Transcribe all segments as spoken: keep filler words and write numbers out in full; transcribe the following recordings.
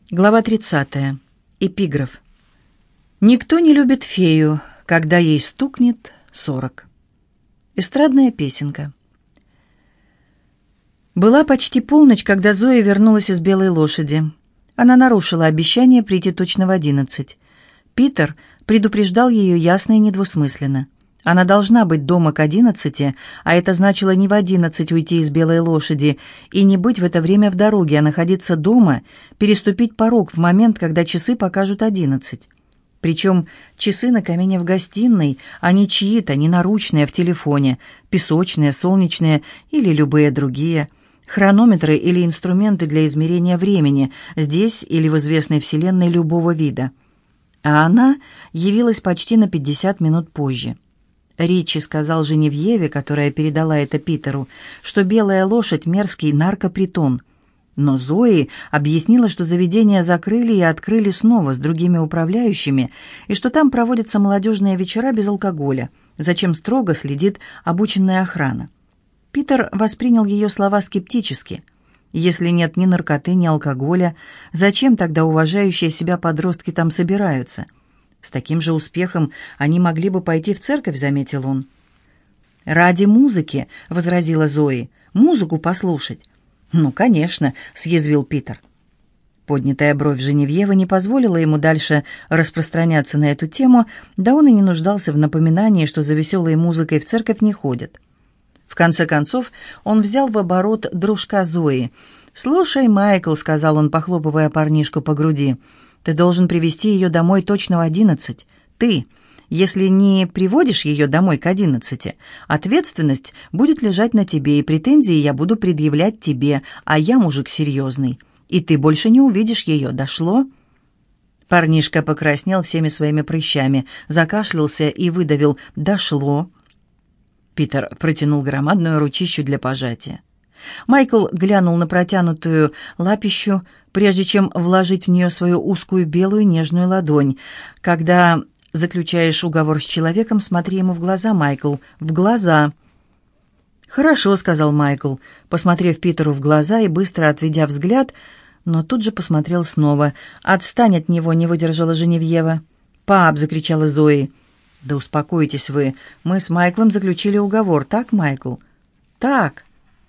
Глава тридцатая. Эпиграф. «Никто не любит фею, когда ей стукнет сорок». Эстрадная песенка. Была почти полночь, когда Зоя вернулась из «Белой лошади». Она нарушила обещание прийти точно в одиннадцать. Питер предупреждал ее ясно и недвусмысленно. Она должна быть дома к одиннадцати, а это значило не в одиннадцать уйти из «Белой лошади» и не быть в это время в дороге, а находиться дома, переступить порог в момент, когда часы покажут одиннадцать. Причем часы на камине в гостиной, а не чьи-то, не наручные в телефоне, песочные, солнечные или любые другие, хронометры или инструменты для измерения времени, здесь или в известной вселенной любого вида. А она явилась почти на пятьдесят минут позже. Ричи сказал Женевьеве, которая передала это Питеру, что «Белая лошадь» — мерзкий наркопритон. Но Зои объяснила, что заведение закрыли и открыли снова с другими управляющими, и что там проводятся молодежные вечера без алкоголя, за чем строго следит обученная охрана. Питер воспринял ее слова скептически. Если нет ни наркоты, ни алкоголя, зачем тогда уважающие себя подростки там собираются? С таким же успехом они могли бы пойти в церковь, заметил он. «Ради музыки», — возразила Зои, — «музыку послушать». «Ну, конечно», — съязвил Питер. Поднятая бровь Женевьевы не позволила ему дальше распространяться на эту тему, да он и не нуждался в напоминании, что за веселой музыкой в церковь не ходят. В конце концов, он взял в оборот дружка Зои. «Слушай, Майкл», — сказал он, похлопывая парнишку по груди, — «ты должен привести ее домой точно в одиннадцать. Ты, если не приводишь ее домой к одиннадцати, ответственность будет лежать на тебе, и претензии я буду предъявлять тебе, а я мужик серьезный, и ты больше не увидишь ее. Дошло?» Парнишка покраснел всеми своими прыщами, закашлялся и выдавил «дошло». Питер протянул громадную ручищу для пожатия. Майкл глянул на протянутую лапищу, прежде чем вложить в нее свою узкую белую нежную ладонь. «Когда заключаешь уговор с человеком, смотри ему в глаза, Майкл, в глаза». «Хорошо», — сказал Майкл, посмотрев Питеру в глаза и быстро отведя взгляд, но тут же посмотрел снова. «Отстань от него», — не выдержала Женевьева. «Пап», — закричала Зои. «Да успокойтесь вы, мы с Майклом заключили уговор, так, Майкл?» «Так».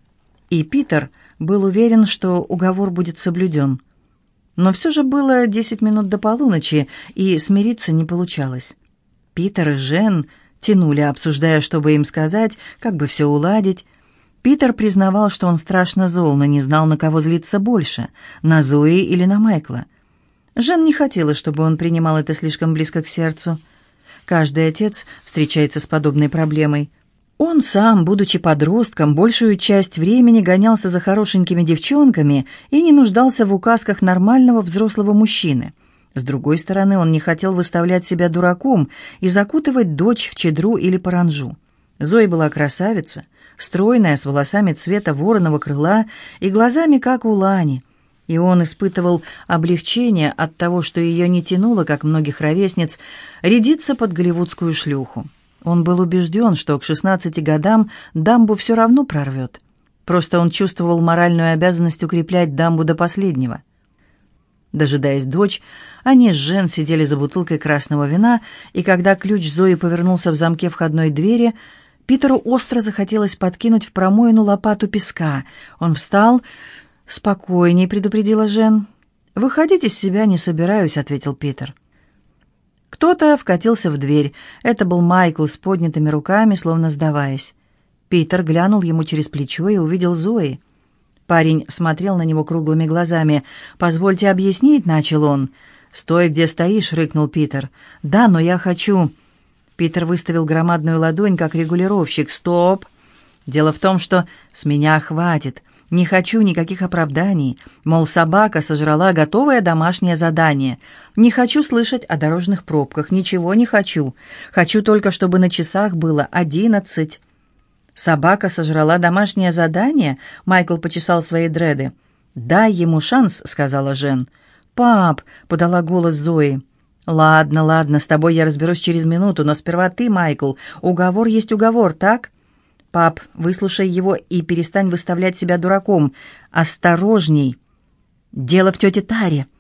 И Питер был уверен, что уговор будет соблюден. Но все же было десять минут до полуночи, и смириться не получалось. Питер и Жен тянули, обсуждая, что бы им сказать, как бы все уладить. Питер признавал, что он страшно зол, но не знал, на кого злиться больше, на Зои или на Майкла. Жен не хотела, чтобы он принимал это слишком близко к сердцу. Каждый отец встречается с подобной проблемой. Он сам, будучи подростком, большую часть времени гонялся за хорошенькими девчонками и не нуждался в указках нормального взрослого мужчины. С другой стороны, он не хотел выставлять себя дураком и закутывать дочь в чедру или паранджу. Зоя была красавица, стройная, с волосами цвета вороного крыла и глазами, как у лани. И он испытывал облегчение от того, что ее не тянуло, как многих ровесниц, рядиться под голливудскую шлюху. Он был убежден, что к шестнадцати годам дамбу все равно прорвет. Просто он чувствовал моральную обязанность укреплять дамбу до последнего. Дожидаясь дочь, они с Жен сидели за бутылкой красного вина, и когда ключ Зои повернулся в замке входной двери, Питеру остро захотелось подкинуть в промоину лопату песка. Он встал. «Спокойней», — предупредила Жен. «Выходить из себя не собираюсь», — ответил Питер. Кто-то вкатился в дверь. Это был Майкл с поднятыми руками, словно сдаваясь. Питер глянул ему через плечо и увидел Зои. Парень смотрел на него круглыми глазами. «Позвольте объяснить», — начал он. «Стой, где стоишь», — рыкнул Питер. «Да, но я хочу...» Питер выставил громадную ладонь, как регулировщик. «Стоп! Дело в том, что с меня хватит. Не хочу никаких оправданий. Мол, собака сожрала готовое домашнее задание. Не хочу слышать о дорожных пробках. Ничего не хочу. Хочу только, чтобы на часах было одиннадцать». «Собака сожрала домашнее задание?» Майкл почесал свои дреды. «Дай ему шанс», — сказала Жен. «Пап», — подала голос Зои. «Ладно, ладно, с тобой я разберусь через минуту, но сперва ты, Майкл. Уговор есть уговор, так?» «Пап, выслушай его и перестань выставлять себя дураком. Осторожней!» «Дело в тете Таре!»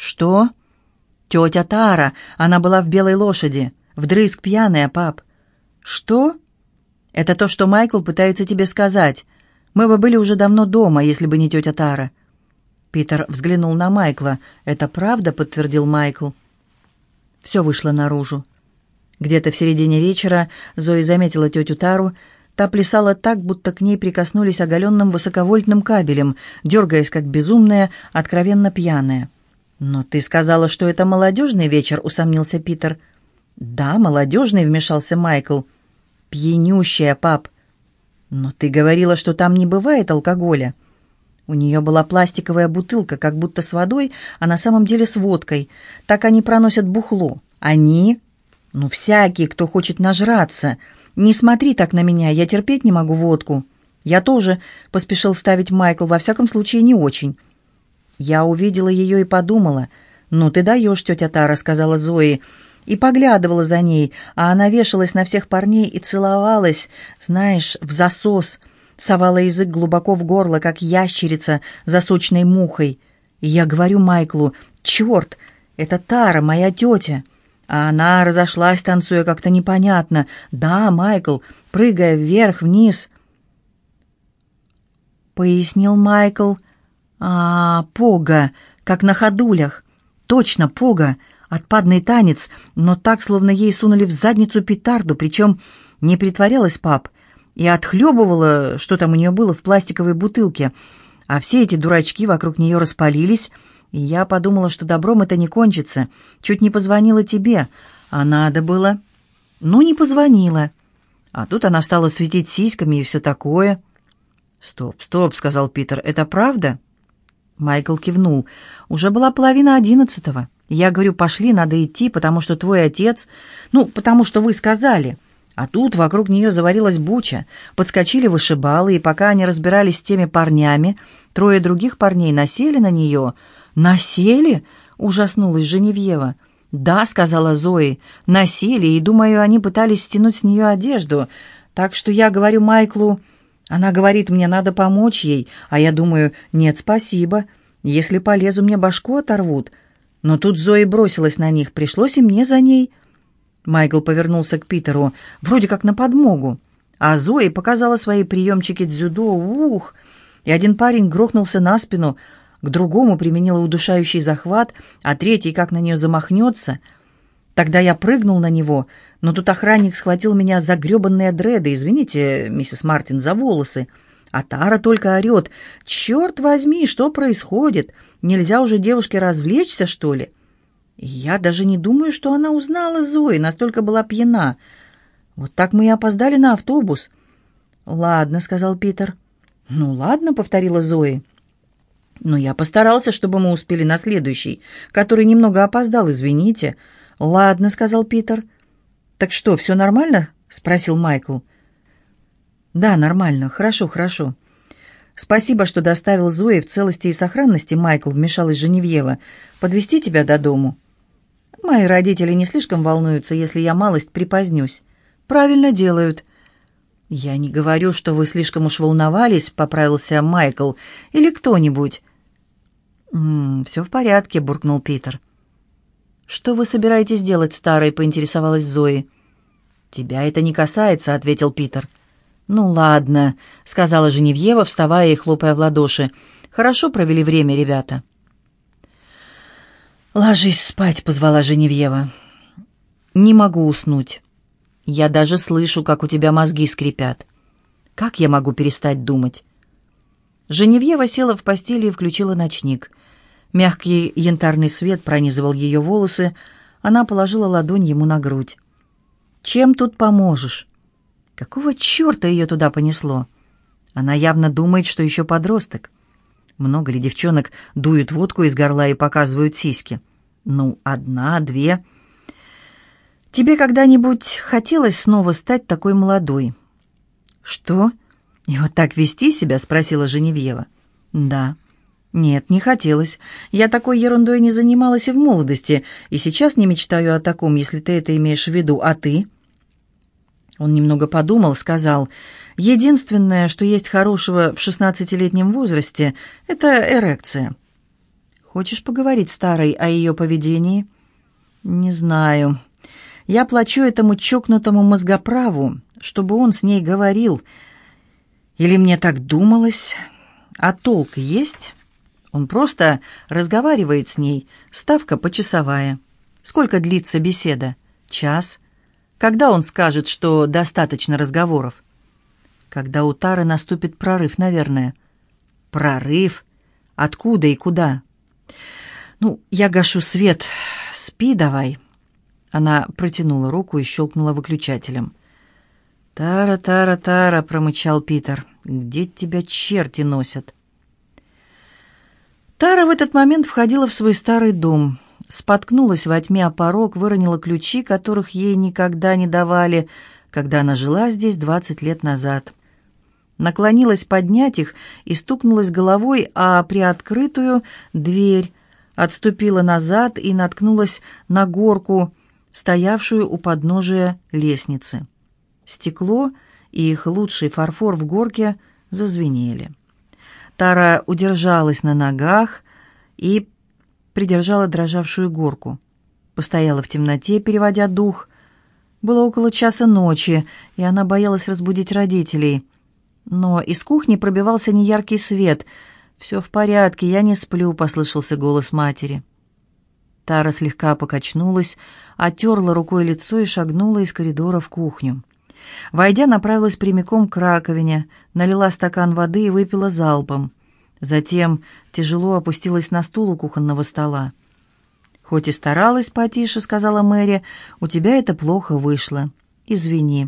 «Что?» «Тетя Тара, она была в белой лошади, вдрызг пьяная, пап». «Что?» «Это то, что Майкл пытается тебе сказать. Мы бы были уже давно дома, если бы не тетя Тара». Питер взглянул на Майкла. «Это правда?» — подтвердил Майкл. Все вышло наружу. Где-то в середине вечера Зои заметила тетю Тару. Та плясала так, будто к ней прикоснулись оголенным высоковольтным кабелем, дергаясь, как безумная, откровенно пьяная. «Но ты сказала, что это молодежный вечер», — усомнился Питер. «Да, молодежный», — вмешался Майкл. «Пьянющая, пап». «Но ты говорила, что там не бывает алкоголя». У нее была пластиковая бутылка, как будто с водой, а на самом деле с водкой. Так они проносят бухло. Они? Ну, всякий, кто хочет нажраться. Не смотри так на меня, я терпеть не могу водку. Я тоже, — поспешил вставить Майкл, — во всяком случае не очень. Я увидела ее и подумала. «Ну, ты даешь, тетя Тара», — сказала Зои, и поглядывала за ней, а она вешалась на всех парней и целовалась, знаешь, в засос, совала язык глубоко в горло, как ящерица за сочной мухой. И я говорю Майклу: «Черт, это Тара, моя тетя». А она разошлась, танцуя как-то непонятно. «Да, Майкл, прыгая вверх-вниз», — пояснил Майкл. «А, пога, как на ходулях. Точно, пога, отпадный танец, но так, словно ей сунули в задницу петарду, причем не притворялась, пап, и отхлебывала, что там у нее было в пластиковой бутылке, а все эти дурачки вокруг нее распалились, и я подумала, что добром это не кончится. Чуть не позвонила тебе, а надо было. Ну, не позвонила. А тут она стала светить сиськами и все такое». «Стоп, стоп», — сказал Питер, — «это правда?» Майкл кивнул. «Уже была половина одиннадцатого. Я говорю, пошли, надо идти, потому что твой отец... Ну, потому что вы сказали». А тут вокруг нее заварилась буча. Подскочили вышибалы, и пока они разбирались с теми парнями, трое других парней насели на нее. «Насели?» — ужаснулась Женевьева. «Да», — сказала Зои, — «насели, и, думаю, они пытались стянуть с нее одежду. Так что я говорю Майклу...» Она говорит, мне надо помочь ей, а я думаю, нет, спасибо. Если полезу, мне башку оторвут. Но тут Зои бросилась на них, пришлось и мне за ней. Майкл повернулся к Питеру, вроде как на подмогу. А Зои показала свои приемчики дзюдо, ух! И один парень грохнулся на спину, к другому применила удушающий захват, а третий как на нее замахнется. Тогда я прыгнул на него, но тут охранник схватил меня за гребанные дреды, извините, миссис Мартин, за волосы. А Тара только орет: «Черт возьми, что происходит? Нельзя уже девушке развлечься, что ли?» И я даже не думаю, что она узнала Зои, настолько была пьяна. Вот так мы и опоздали на автобус. «Ладно», — сказал Питер. «Ну ладно», — повторила Зои. «Но я постарался, чтобы мы успели на следующий, который немного опоздал, извините». «Ладно», — сказал Питер. «Так что, все нормально?» — спросил Майкл. «Да, нормально. Хорошо, хорошо». «Спасибо, что доставил Зои в целости и сохранности, Майкл», — вмешалась Женевьева. «Подвезти тебя до дому?» «Мои родители не слишком волнуются, если я малость припозднюсь». «Правильно делают». «Я не говорю, что вы слишком уж волновались», — поправился Майкл. «Или кто-нибудь». «М-м, «Все в порядке», — буркнул Питер. «Что вы собираетесь делать, старой?» — поинтересовалась Зои. «Тебя это не касается», — ответил Питер. «Ну ладно», — сказала Женевьева, вставая и хлопая в ладоши. «Хорошо провели время, ребята». «Ложись спать», — позвала Женевьева. «Не могу уснуть. Я даже слышу, как у тебя мозги скрипят. Как я могу перестать думать?» Женевьева села в постели и включила ночник. Мягкий янтарный свет пронизывал ее волосы. Она положила ладонь ему на грудь. «Чем тут поможешь?» Какого черта ее туда понесло? Она явно думает, что еще подросток. Много ли девчонок дуют водку из горла и показывают сиськи? Ну, одна, две. Тебе когда-нибудь хотелось снова стать такой молодой? Что? И вот так вести себя? Спросила Женевьева. Да. Нет, не хотелось. Я такой ерундой не занималась и в молодости, и сейчас не мечтаю о таком, если ты это имеешь в виду. А ты? Он немного подумал, сказал: «Единственное, что есть хорошего в шестнадцатилетнем возрасте, это эрекция». Хочешь поговорить с Тарой о ее поведении? Не знаю. Я плачу этому чокнутому мозгоправу, чтобы он с ней говорил. Или мне так думалось? А толк есть? Он просто разговаривает с ней, ставка почасовая. Сколько длится беседа? Час. Когда он скажет, что достаточно разговоров? Когда у Тары наступит прорыв, наверное. Прорыв? Откуда и куда? Ну, я гашу свет. Спи давай. Она протянула руку и щелкнула выключателем. «Тара, Тара, Тара», — промычал Питер. «Где тебя черти носят?» Тара в этот момент входила в свой старый дом. Споткнулась во тьме о порог, выронила ключи, которых ей никогда не давали, когда она жила здесь двадцать лет назад. Наклонилась поднять их и стукнулась головой о приоткрытую дверь, отступила назад и наткнулась на горку, стоявшую у подножия лестницы. Стекло и их лучший фарфор в горке зазвенели. Тара удержалась на ногах и придержала дрожавшую горку. Постояла в темноте, переводя дух. Было около часа ночи, и она боялась разбудить родителей. Но из кухни пробивался неяркий свет. «Все в порядке, я не сплю», — послышался голос матери. Тара слегка покачнулась, оттерла рукой лицо и шагнула из коридора в кухню. Войдя, направилась прямиком к раковине, налила стакан воды и выпила залпом. Затем тяжело опустилась на стул у кухонного стола. «Хоть и старалась потише», — сказала Мэри, — «у тебя это плохо вышло. Извини.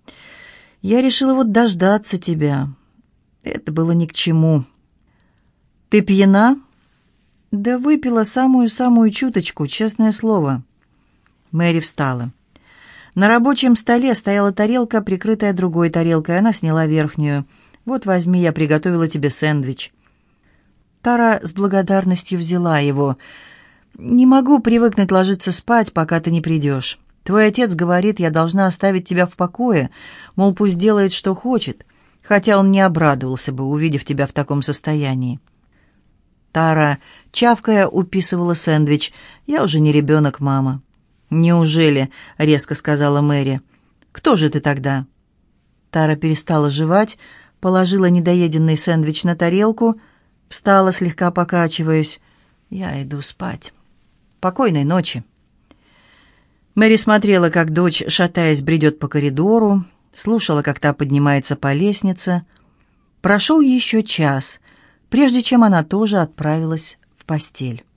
Я решила вот дождаться тебя. Это было ни к чему». «Ты пьяна?» «Да выпила самую-самую чуточку, честное слово». Мэри встала. На рабочем столе стояла тарелка, прикрытая другой тарелкой. Она сняла верхнюю. «Вот возьми, я приготовила тебе сэндвич». Тара с благодарностью взяла его. «Не могу привыкнуть ложиться спать, пока ты не придешь. Твой отец говорит, я должна оставить тебя в покое, мол, пусть делает, что хочет, хотя он не обрадовался бы, увидев тебя в таком состоянии». Тара, чавкая, уписывала сэндвич. «Я уже не ребенок, мама». «Неужели?» — резко сказала Мэри. «Кто же ты тогда?» Тара перестала жевать, положила недоеденный сэндвич на тарелку, встала, слегка покачиваясь. «Я иду спать. Покойной ночи». Мэри смотрела, как дочь, шатаясь, бредет по коридору, слушала, как та поднимается по лестнице. Прошел еще час, прежде чем она тоже отправилась в постель.